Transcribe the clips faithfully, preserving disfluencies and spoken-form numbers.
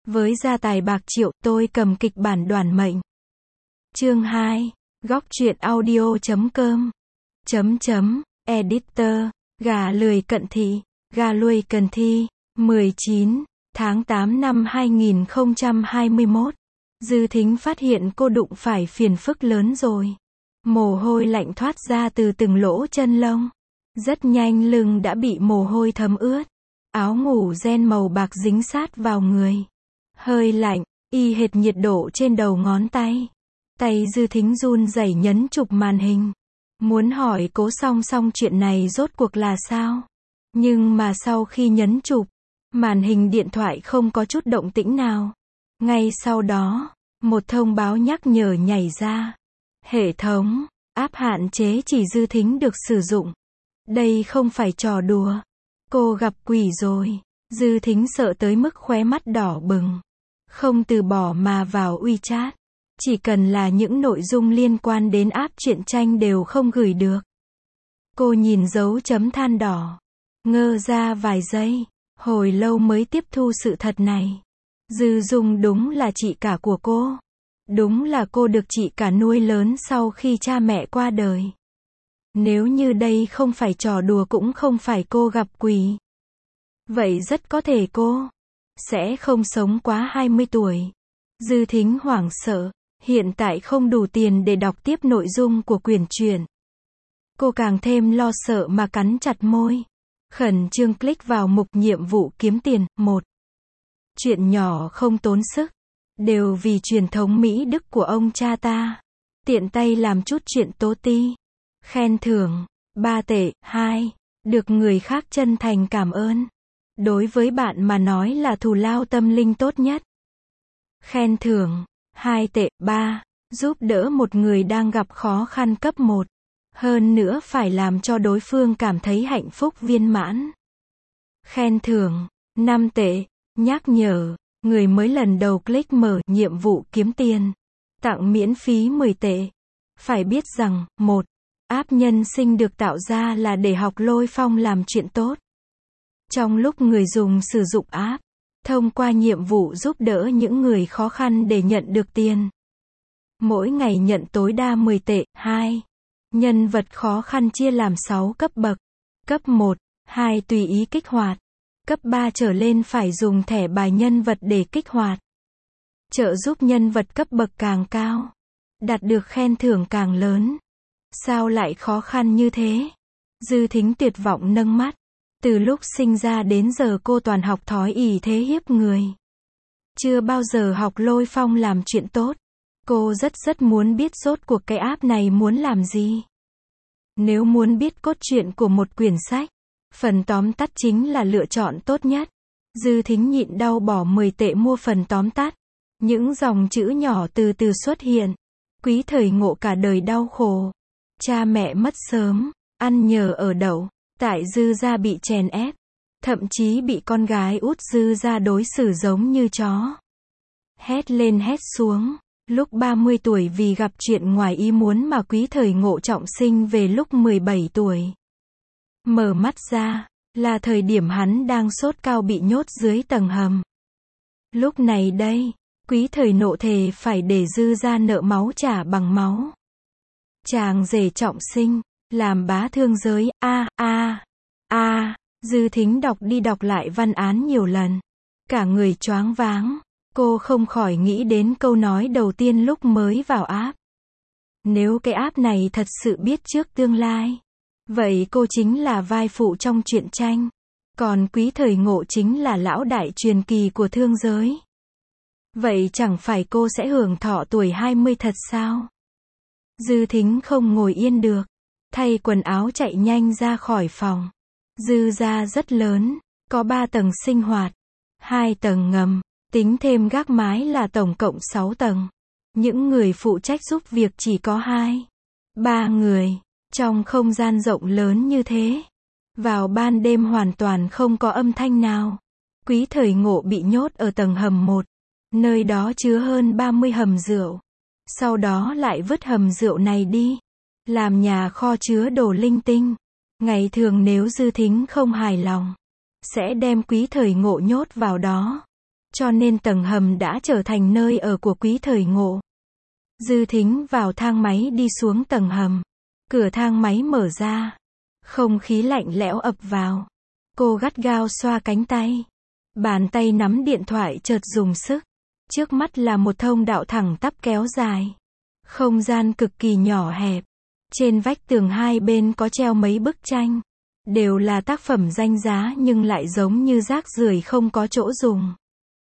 Với gia tài bạc triệu, tôi cầm kịch bản đoản mệnh. Chương hai. Góc truyện audio chấm com. Chấm chấm. Editor. Gà lười cận thị. Gà lười cần thi. mười chín tháng tám năm hai nghìn không trăm hai mươi mốt. Dư Thính phát hiện cô đụng phải phiền phức lớn rồi. Mồ hôi lạnh thoát ra từ từng lỗ chân lông. Rất nhanh lưng đã bị mồ hôi thấm ướt. Áo ngủ ren màu bạc dính sát vào người. Hơi lạnh, y hệt nhiệt độ trên đầu ngón tay. Tay Dư Thính run rẩy nhấn chụp màn hình. Muốn hỏi Cố Song Song chuyện này rốt cuộc là sao? Nhưng mà sau khi nhấn chụp, màn hình điện thoại không có chút động tĩnh nào. Ngay sau đó, một thông báo nhắc nhở nhảy ra. Hệ thống, áp hạn chế chỉ Dư Thính được sử dụng. Đây không phải trò đùa. Cô gặp quỷ rồi. Dư Thính sợ tới mức khóe mắt đỏ bừng. Không từ bỏ mà vào WeChat. Chỉ cần là những nội dung liên quan đến app truyện tranh đều không gửi được. Cô nhìn dấu chấm than đỏ. Ngơ ra vài giây. Hồi lâu mới tiếp thu sự thật này. Dư Dung đúng là chị cả của cô. Đúng là cô được chị cả nuôi lớn sau khi cha mẹ qua đời. Nếu như đây không phải trò đùa cũng không phải cô gặp quỷ. Vậy rất có thể cô sẽ không sống quá hai mươi tuổi. Dư Thính hoảng sợ. Hiện tại không đủ tiền để đọc tiếp nội dung của quyển truyện. Cô càng thêm lo sợ mà cắn chặt môi. Khẩn trương click vào mục nhiệm vụ kiếm tiền. Một. Chuyện nhỏ không tốn sức. Đều vì truyền thống Mỹ Đức của ông cha ta. Tiện tay làm chút chuyện tố ti. Khen thưởng. Ba tệ. Hai. Được người khác chân thành cảm ơn. Đối với bạn mà nói là thù lao tâm linh tốt nhất. Khen thưởng. Hai tệ. Ba. Giúp đỡ một người đang gặp khó khăn cấp một. Hơn nữa phải làm cho đối phương cảm thấy hạnh phúc viên mãn. Khen thưởng. Năm tệ. Nhắc nhở. Người mới lần đầu click mở nhiệm vụ kiếm tiền. Tặng miễn phí mười tệ. Phải biết rằng, một. App nhân sinh được tạo ra là để học lôi phong làm chuyện tốt. Trong lúc người dùng sử dụng app, thông qua nhiệm vụ giúp đỡ những người khó khăn để nhận được tiền. Mỗi ngày nhận tối đa mười tệ. Hai. Nhân vật khó khăn chia làm sáu cấp bậc. Cấp một, hai tùy ý kích hoạt. Cấp ba trở lên phải dùng thẻ bài nhân vật để kích hoạt. Trợ giúp nhân vật cấp bậc càng cao, đạt được khen thưởng càng lớn. Sao lại khó khăn như thế? Dư Thính tuyệt vọng nâng mắt. Từ lúc sinh ra đến giờ cô toàn học thói ỷ thế hiếp người. Chưa bao giờ học lôi phong làm chuyện tốt. Cô rất rất muốn biết rốt cuộc cái app này muốn làm gì. Nếu muốn biết cốt truyện của một quyển sách, phần tóm tắt chính là lựa chọn tốt nhất. Dư Thính nhịn đau bỏ mười tệ mua phần tóm tắt. Những dòng chữ nhỏ từ từ xuất hiện. Quý thời ngộ cả đời đau khổ. Cha mẹ mất sớm, ăn nhờ ở đậu. Tại Dư gia bị chèn ép. Thậm chí bị con gái út Dư gia đối xử giống như chó. Hét lên hét xuống. Lúc ba mươi tuổi vì gặp chuyện ngoài ý muốn mà quý thời ngộ trọng sinh về lúc mười bảy tuổi. Mở mắt ra, là thời điểm hắn đang sốt cao bị nhốt dưới tầng hầm. Lúc này đây, quý thời nộ thề phải để Dư gia nợ máu trả bằng máu. Chàng rể trọng sinh, làm bá thương giới, a a a. Dư Thính đọc đi đọc lại văn án nhiều lần. Cả người choáng váng. Cô không khỏi nghĩ đến câu nói đầu tiên lúc mới vào app. Nếu cái app này thật sự biết trước tương lai, vậy cô chính là vai phụ trong truyện tranh. Còn quý thời ngộ chính là lão đại truyền kỳ của thương giới. Vậy chẳng phải cô sẽ hưởng thọ tuổi hai mươi thật sao? Dư Thính không ngồi yên được. Thay quần áo chạy nhanh ra khỏi phòng. Dư gia rất lớn, có ba tầng sinh hoạt, hai tầng ngầm, tính thêm gác mái là tổng cộng sáu tầng. Những người phụ trách giúp việc chỉ có hai, ba người. Trong không gian rộng lớn như thế, vào ban đêm hoàn toàn không có âm thanh nào. Quý thời ngộ bị nhốt ở tầng hầm một, nơi đó chứa hơn ba mươi hầm rượu. Sau đó lại vứt hầm rượu này đi, làm nhà kho chứa đồ linh tinh. Ngày thường nếu Dư Thính không hài lòng, sẽ đem quý thời ngộ nhốt vào đó. cho nên tầng hầm đã trở thành nơi ở của Quý Thời Ngộ. Dư Thính vào thang máy đi xuống tầng hầm. Cửa thang máy mở ra. Không khí lạnh lẽo ập vào. Cô gắt gao xoa cánh tay. Bàn tay nắm điện thoại chợt dùng sức. Trước mắt là một thông đạo thẳng tắp kéo dài. Không gian cực kỳ nhỏ hẹp. Trên vách tường hai bên có treo mấy bức tranh. Đều là tác phẩm danh giá nhưng lại giống như rác rưởi không có chỗ dùng.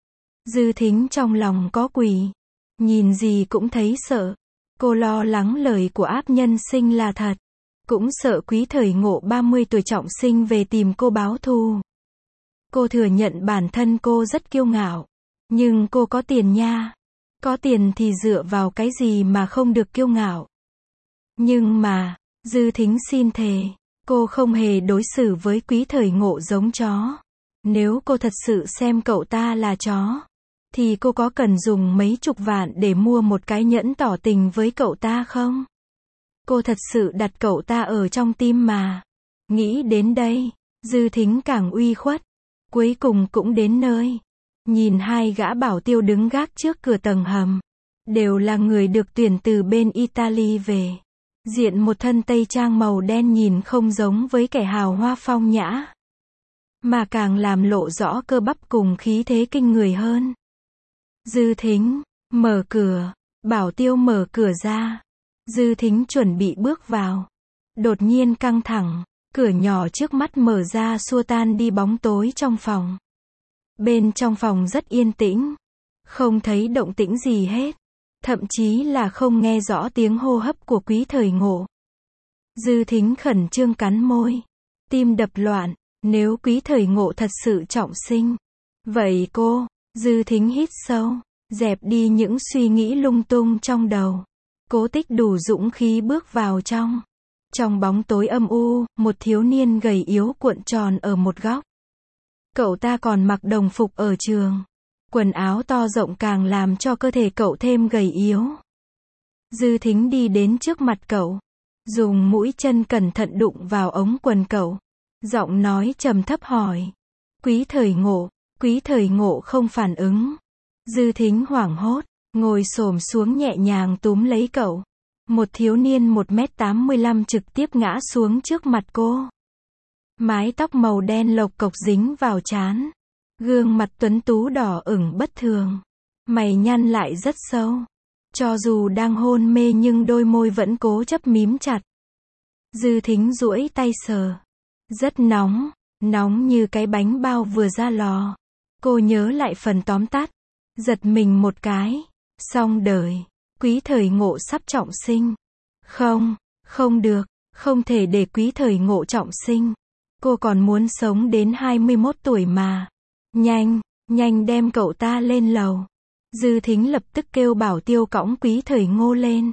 Dư Thính trong lòng có quỷ. Nhìn gì cũng thấy sợ. Cô lo lắng lời của ác nhân sinh là thật. Cũng sợ Quý Thời Ngộ ba mươi tuổi trọng sinh về tìm cô báo thù. Cô thừa nhận bản thân cô rất kiêu ngạo. Nhưng cô có tiền nha. Có tiền thì dựa vào cái gì mà không được kiêu ngạo. Nhưng mà, Dư Thính xin thề, cô không hề đối xử với Quý Thời Ngộ giống chó. Nếu cô thật sự xem cậu ta là chó, thì cô có cần dùng mấy chục vạn để mua một cái nhẫn tỏ tình với cậu ta không? Cô thật sự đặt cậu ta ở trong tim mà. Nghĩ đến đây, Dư Thính càng uy khuất. Cuối cùng cũng đến nơi. Nhìn hai gã bảo tiêu đứng gác trước cửa tầng hầm. Đều là người được tuyển từ bên Italy về. Diện một thân tây trang màu đen nhìn không giống với kẻ hào hoa phong nhã. Mà càng làm lộ rõ cơ bắp cùng khí thế kinh người hơn. Dư Thính, mở cửa. Bảo tiêu mở cửa ra. Dư Thính chuẩn bị bước vào. Đột nhiên căng thẳng. Cửa nhỏ trước mắt mở ra xua tan đi bóng tối trong phòng. Bên trong phòng rất yên tĩnh. Không thấy động tĩnh gì hết. Thậm chí là không nghe rõ tiếng hô hấp của Quý Thời Ngộ. Dư Thính khẩn trương cắn môi. Tim đập loạn. Nếu Quý Thời Ngộ thật sự trọng sinh. Vậy cô, Dư Thính hít sâu. Dẹp đi những suy nghĩ lung tung trong đầu. Cố tích đủ dũng khí bước vào trong. Trong bóng tối âm u, một thiếu niên gầy yếu cuộn tròn ở một góc. Cậu ta còn mặc đồng phục ở trường. Quần áo to rộng càng làm cho cơ thể cậu thêm gầy yếu. Dư Thính đi đến trước mặt cậu. Dùng mũi chân cẩn thận đụng vào ống quần cậu. Giọng nói trầm thấp hỏi. Quý Thời Ngộ. Quý Thời Ngộ không phản ứng. Dư Thính hoảng hốt. Ngồi xổm xuống nhẹ nhàng túm lấy cậu. Một thiếu niên một mét tám mươi lăm trực tiếp ngã xuống trước mặt cô. Mái tóc màu đen lộc cộc dính vào trán. Gương mặt tuấn tú đỏ ửng bất thường. Mày nhăn lại rất sâu. Cho dù đang hôn mê nhưng đôi môi vẫn cố chấp mím chặt. Dư Thính duỗi tay sờ. Rất nóng. Nóng như cái bánh bao vừa ra lò. Cô nhớ lại phần tóm tắt. Giật mình một cái. Xong đời. Quý Thời Ngộ sắp trọng sinh. Không, không được. Không thể để Quý Thời Ngộ trọng sinh. Cô còn muốn sống đến hai mươi mốt tuổi mà. Nhanh, nhanh đem cậu ta lên lầu. Dư Thính lập tức kêu bảo tiêu cõng Quý Thời Ngộ lên.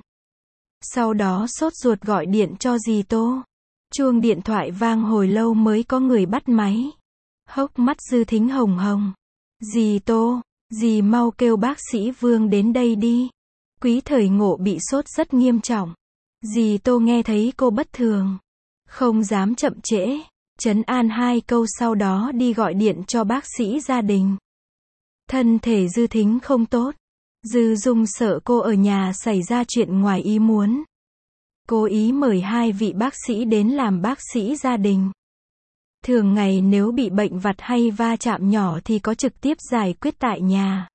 Sau đó sốt ruột gọi điện cho dì Tô. Chuông điện thoại vang hồi lâu mới có người bắt máy. Hốc mắt Dư Thính hồng hồng. Dì Tô, dì mau kêu bác sĩ Vương đến đây đi. Quý Thời Ngộ bị sốt rất nghiêm trọng. Dì Tô nghe thấy cô bất thường. Không dám chậm trễ. Trấn an hai câu sau đó đi gọi điện cho bác sĩ gia đình. Thân thể Dư Thính không tốt. Dư Dung sợ cô ở nhà xảy ra chuyện ngoài ý muốn. Cố ý mời hai vị bác sĩ đến làm bác sĩ gia đình. Thường ngày nếu bị bệnh vặt hay va chạm nhỏ thì có trực tiếp giải quyết tại nhà.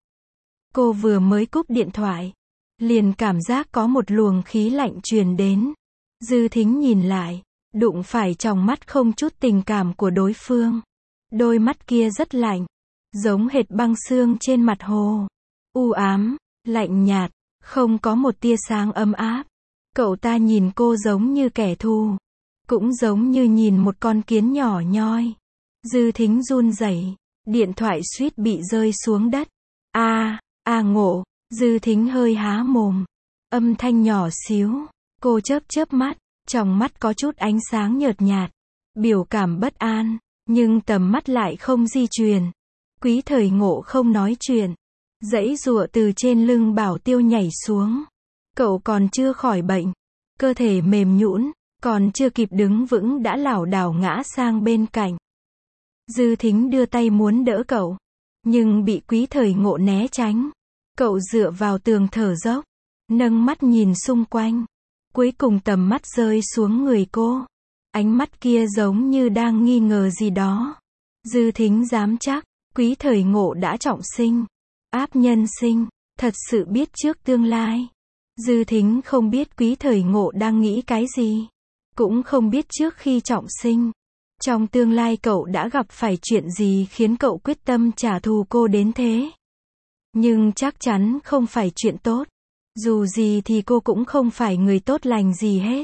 Cô vừa mới cúp điện thoại. Liền cảm giác có một luồng khí lạnh truyền đến. Dư Thính nhìn lại. Đụng phải tròng mắt không chút tình cảm của đối phương. Đôi mắt kia rất lạnh. Giống hệt băng xương trên mặt hồ. U ám, lạnh nhạt, không có một tia sáng ấm áp. Cậu ta nhìn cô giống như kẻ thù. Cũng giống như nhìn một con kiến nhỏ nhoi. Dư Thính run rẩy. Điện thoại suýt bị rơi xuống đất. A, a Ngộ. Dư Thính hơi há mồm. Âm thanh nhỏ xíu. Cô chớp chớp mắt. Trong mắt có chút ánh sáng nhợt nhạt. Biểu cảm bất an. Nhưng tầm mắt lại không di chuyển. Quý Thời Ngộ không nói chuyện. Giãy giụa từ trên lưng bảo tiêu nhảy xuống. Cậu còn chưa khỏi bệnh. Cơ thể mềm nhũn. Còn chưa kịp đứng vững đã lảo đảo ngã sang bên cạnh. Dư Thính đưa tay muốn đỡ cậu. nhưng bị Quý Thời Ngộ né tránh. Cậu dựa vào tường thở dốc, nâng mắt nhìn xung quanh. Cuối cùng tầm mắt rơi xuống người cô. Ánh mắt kia giống như đang nghi ngờ gì đó. Dư Thính dám chắc, Quý Thời Ngộ đã trọng sinh, áp nhân sinh, thật sự biết trước tương lai. Dư Thính không biết Quý Thời Ngộ đang nghĩ cái gì, cũng không biết trước khi trọng sinh, trong tương lai cậu đã gặp phải chuyện gì khiến cậu quyết tâm trả thù cô đến thế. Nhưng chắc chắn không phải chuyện tốt. Dù gì thì cô cũng không phải người tốt lành gì hết.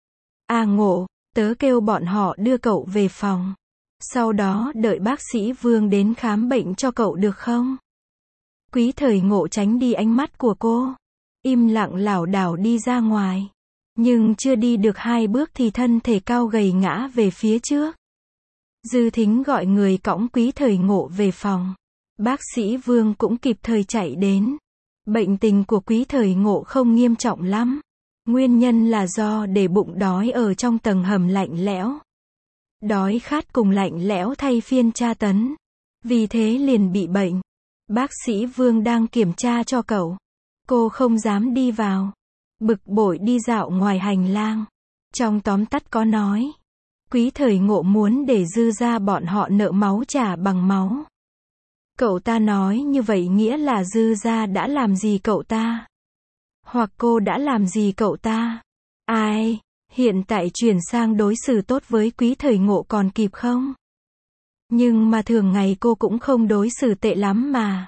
À Ngộ, tớ kêu bọn họ đưa cậu về phòng. Sau đó đợi bác sĩ Vương đến khám bệnh cho cậu được không? Quý Thời Ngộ tránh đi ánh mắt của cô, im lặng lảo đảo đi ra ngoài. Nhưng chưa đi được hai bước thì thân thể cao gầy ngã về phía trước. Dư Thính gọi người cõng Quý Thời Ngộ về phòng. Bác sĩ Vương cũng kịp thời chạy đến. Bệnh tình của Quý Thời Ngộ không nghiêm trọng lắm. Nguyên nhân là do để bụng đói ở trong tầng hầm lạnh lẽo. Đói khát cùng lạnh lẽo thay phiên tra tấn. Vì thế liền bị bệnh. Bác sĩ Vương đang kiểm tra cho cậu. Cô không dám đi vào. Bực bội đi dạo ngoài hành lang. Trong tóm tắt có nói, Quý Thời Ngộ muốn để Dư gia bọn họ nợ máu trả bằng máu. Cậu ta nói như vậy nghĩa là Dư gia đã làm gì cậu ta? Hoặc cô đã làm gì cậu ta? Ai, hiện tại chuyển sang đối xử tốt với Quý Thời Ngộ còn kịp không? Nhưng mà thường ngày cô cũng không đối xử tệ lắm mà.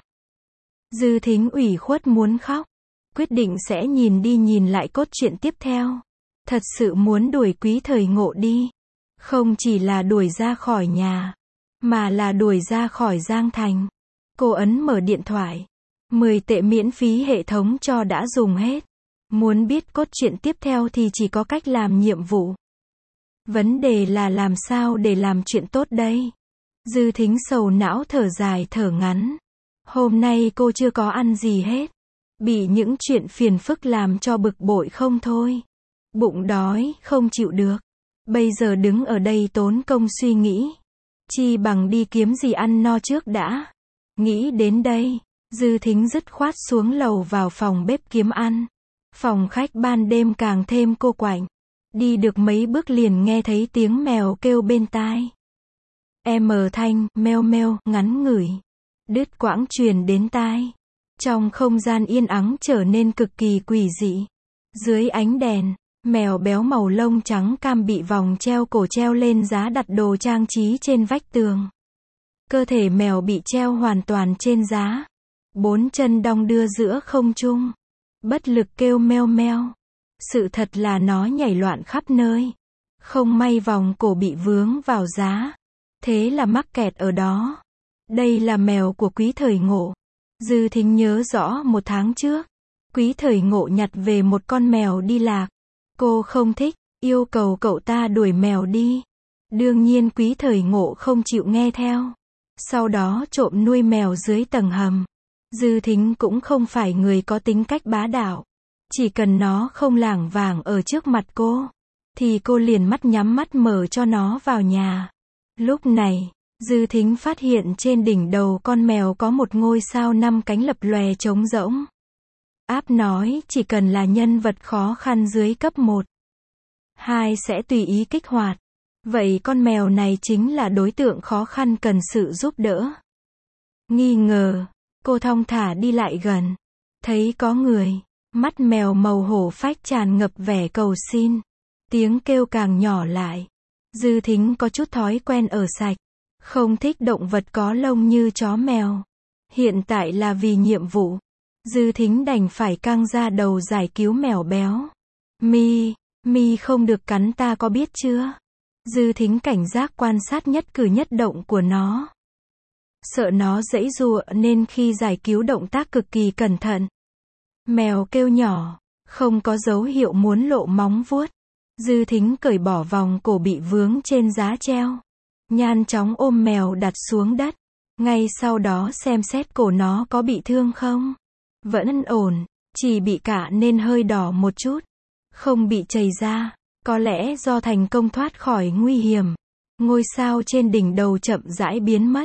Dư Thính ủy khuất muốn khóc. Quyết định sẽ nhìn đi nhìn lại cốt truyện tiếp theo. Thật sự muốn đuổi Quý Thời Ngộ đi. Không chỉ là đuổi ra khỏi nhà, mà là đuổi ra khỏi Giang Thành. Cô ấn mở điện thoại. mười tệ miễn phí hệ thống cho đã dùng hết. Muốn biết cốt truyện tiếp theo thì chỉ có cách làm nhiệm vụ. Vấn đề là làm sao để làm chuyện tốt đây? Dư Thính sầu não thở dài thở ngắn. Hôm nay cô chưa có ăn gì hết. Bị những chuyện phiền phức làm cho bực bội không thôi. Bụng đói, không chịu được. Bây giờ đứng ở đây tốn công suy nghĩ. Chi bằng đi kiếm gì ăn no trước đã. Nghĩ đến đây, Dư Thính dứt khoát xuống lầu vào phòng bếp kiếm ăn. Phòng khách ban đêm càng thêm cô quạnh. Đi được mấy bước liền nghe thấy tiếng mèo kêu bên tai. Em thanh, meo meo, ngắn ngủi. Đứt quãng truyền đến tai. Trong không gian yên ắng trở nên cực kỳ quỷ dị. Dưới ánh đèn, mèo béo màu lông trắng cam bị vòng treo cổ treo lên giá đặt đồ trang trí trên vách tường. Cơ thể mèo bị treo hoàn toàn trên giá. Bốn chân đong đưa giữa không trung. Bất lực kêu meo meo. Sự thật là nó nhảy loạn khắp nơi. Không may vòng cổ bị vướng vào giá. Thế là mắc kẹt ở đó. Đây là mèo của Quý Thời Ngộ. Dư Thính nhớ rõ một tháng trước, Quý Thời Ngộ nhặt về một con mèo đi lạc. Cô không thích, yêu cầu cậu ta đuổi mèo đi. Đương nhiên Quý Thời Ngộ không chịu nghe theo. Sau đó trộm nuôi mèo dưới tầng hầm. Dư Thính cũng không phải người có tính cách bá đạo. Chỉ cần nó không lảng vảng ở trước mặt cô, thì cô liền mắt nhắm mắt mở cho nó vào nhà. Lúc này, Dư Thính phát hiện trên đỉnh đầu con mèo có một ngôi sao năm cánh lập lòe trống rỗng. Áp nói chỉ cần là nhân vật khó khăn dưới cấp một, hai sẽ tùy ý kích hoạt. Vậy con mèo này chính là đối tượng khó khăn cần sự giúp đỡ. Nghi ngờ, cô thong thả đi lại gần. Thấy có người, mắt mèo màu hổ phách tràn ngập vẻ cầu xin. Tiếng kêu càng nhỏ lại. Dư Thính có chút thói quen ở sạch. Không thích động vật có lông như chó mèo. Hiện tại là vì nhiệm vụ. Dư Thính đành phải căng ra đầu giải cứu mèo béo. Mi, Mi không được cắn ta có biết chưa? Dư Thính cảnh giác quan sát nhất cử nhất động của nó. Sợ nó giãy giụa nên khi giải cứu động tác cực kỳ cẩn thận. Mèo kêu nhỏ, không có dấu hiệu muốn lộ móng vuốt. Dư Thính cởi bỏ vòng cổ bị vướng trên giá treo. Nhanh chóng ôm mèo đặt xuống đất. Ngay sau đó xem xét cổ nó có bị thương không. Vẫn ổn, chỉ bị cạ nên hơi đỏ một chút. Không bị chảy ra. Có lẽ do thành công thoát khỏi nguy hiểm. Ngôi sao trên đỉnh đầu chậm rãi biến mất.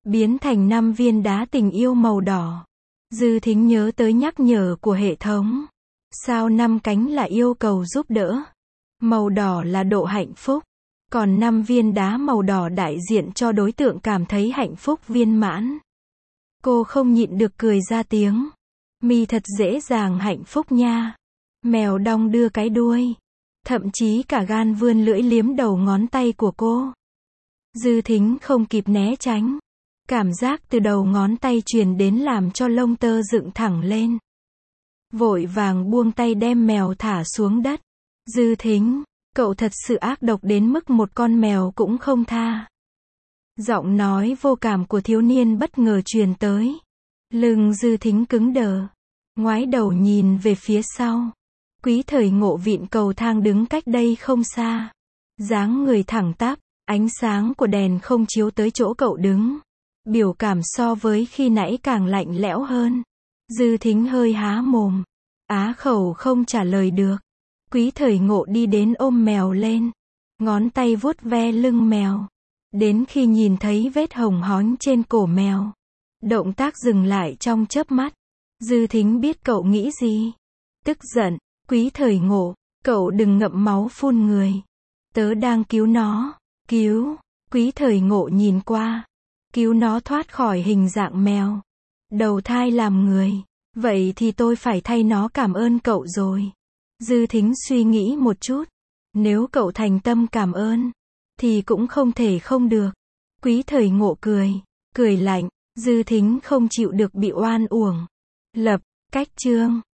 biến thành năm viên đá tình yêu màu đỏ. Dư Thính nhớ tới nhắc nhở của hệ thống. Sao năm cánh là yêu cầu giúp đỡ? Màu đỏ là độ hạnh phúc. Còn năm viên đá màu đỏ đại diện cho đối tượng cảm thấy hạnh phúc viên mãn. Cô không nhịn được cười ra tiếng. Mi thật dễ dàng hạnh phúc nha. Mèo đong đưa cái đuôi. Thậm chí cả gan vươn lưỡi liếm đầu ngón tay của cô. Dư Thính không kịp né tránh. Cảm giác từ đầu ngón tay truyền đến làm cho lông tơ dựng thẳng lên. Vội vàng buông tay đem mèo thả xuống đất. Dư Thính, cậu thật sự ác độc đến mức một con mèo cũng không tha. Giọng nói vô cảm của thiếu niên bất ngờ truyền tới. Lưng Dư Thính cứng đờ. Ngoái đầu nhìn về phía sau. Quý Thời Ngộ vịn cầu thang đứng cách đây không xa. Dáng người thẳng tắp, ánh sáng của đèn không chiếu tới chỗ cậu đứng. Biểu cảm so với khi nãy càng lạnh lẽo hơn. Dư Thính hơi há mồm. Á khẩu không trả lời được. Quý Thời Ngộ đi đến ôm mèo lên. Ngón tay vuốt ve lưng mèo. Đến khi nhìn thấy vết hồng hóm trên cổ mèo. Động tác dừng lại trong chớp mắt. Dư Thính biết cậu nghĩ gì. Tức giận. Quý Thời Ngộ, cậu đừng ngậm máu phun người. Tớ đang cứu nó. Cứu. Quý Thời Ngộ nhìn qua. Cứu nó thoát khỏi hình dạng mèo. Đầu thai làm người. Vậy thì tôi phải thay nó cảm ơn cậu rồi. Dư Thính suy nghĩ một chút. Nếu cậu thành tâm cảm ơn, thì cũng không thể không được. Quý Thời Ngộ cười. Cười lạnh. Dư Thính không chịu được bị oan uổng. Lập. Cách chương.